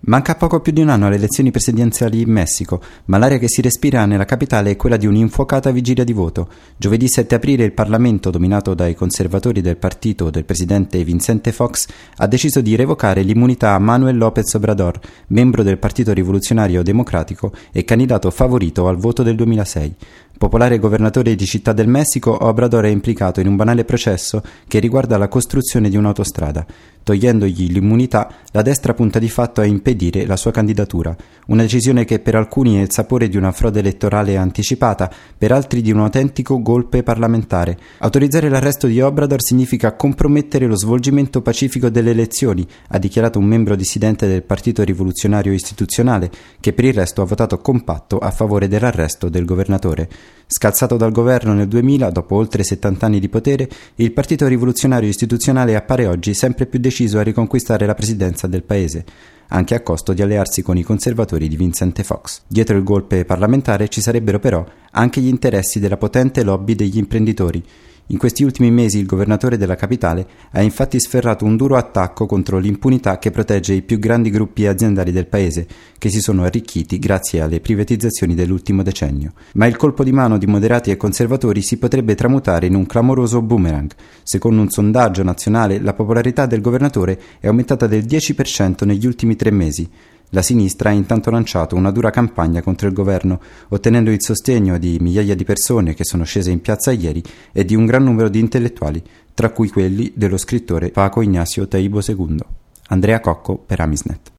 Manca poco più di un anno alle elezioni presidenziali in Messico, ma l'aria che si respira nella capitale è quella di un'infuocata vigilia di voto. Giovedì 7 aprile il Parlamento, dominato dai conservatori del partito del presidente Vicente Fox, ha deciso di revocare l'immunità a Manuel López Obrador, membro del Partito Rivoluzionario Democratico e candidato favorito al voto del 2006. Popolare governatore di Città del Messico, Obrador è implicato in un banale processo che riguarda la costruzione di un'autostrada. Togliendogli l'immunità, la destra punta di fatto a impedire la sua candidatura, una decisione che per alcuni è il sapore di una frode elettorale anticipata, per altri di un autentico golpe parlamentare. Autorizzare l'arresto di Obrador significa compromettere lo svolgimento pacifico delle elezioni, ha dichiarato un membro dissidente del Partito Rivoluzionario Istituzionale, che per il resto ha votato compatto a favore dell'arresto del governatore. Scalzato dal governo nel 2000, dopo oltre 70 anni di potere, il Partito Rivoluzionario Istituzionale appare oggi sempre più deciso a riconquistare la presidenza del paese, anche a costo di allearsi con i conservatori di Vicente Fox. Dietro il golpe parlamentare ci sarebbero però anche gli interessi della potente lobby degli imprenditori. In questi ultimi mesi il governatore della capitale ha infatti sferrato un duro attacco contro l'impunità che protegge i più grandi gruppi aziendali del paese, che si sono arricchiti grazie alle privatizzazioni dell'ultimo decennio. Ma il colpo di mano di moderati e conservatori si potrebbe tramutare in un clamoroso boomerang. Secondo un sondaggio nazionale, la popolarità del governatore è aumentata del 10% negli ultimi 3 mesi. La sinistra ha intanto lanciato una dura campagna contro il governo, ottenendo il sostegno di migliaia di persone che sono scese in piazza ieri e di un gran numero di intellettuali, tra cui quelli dello scrittore Paco Ignacio Taibo II. Andrea Cocco per Amisnet.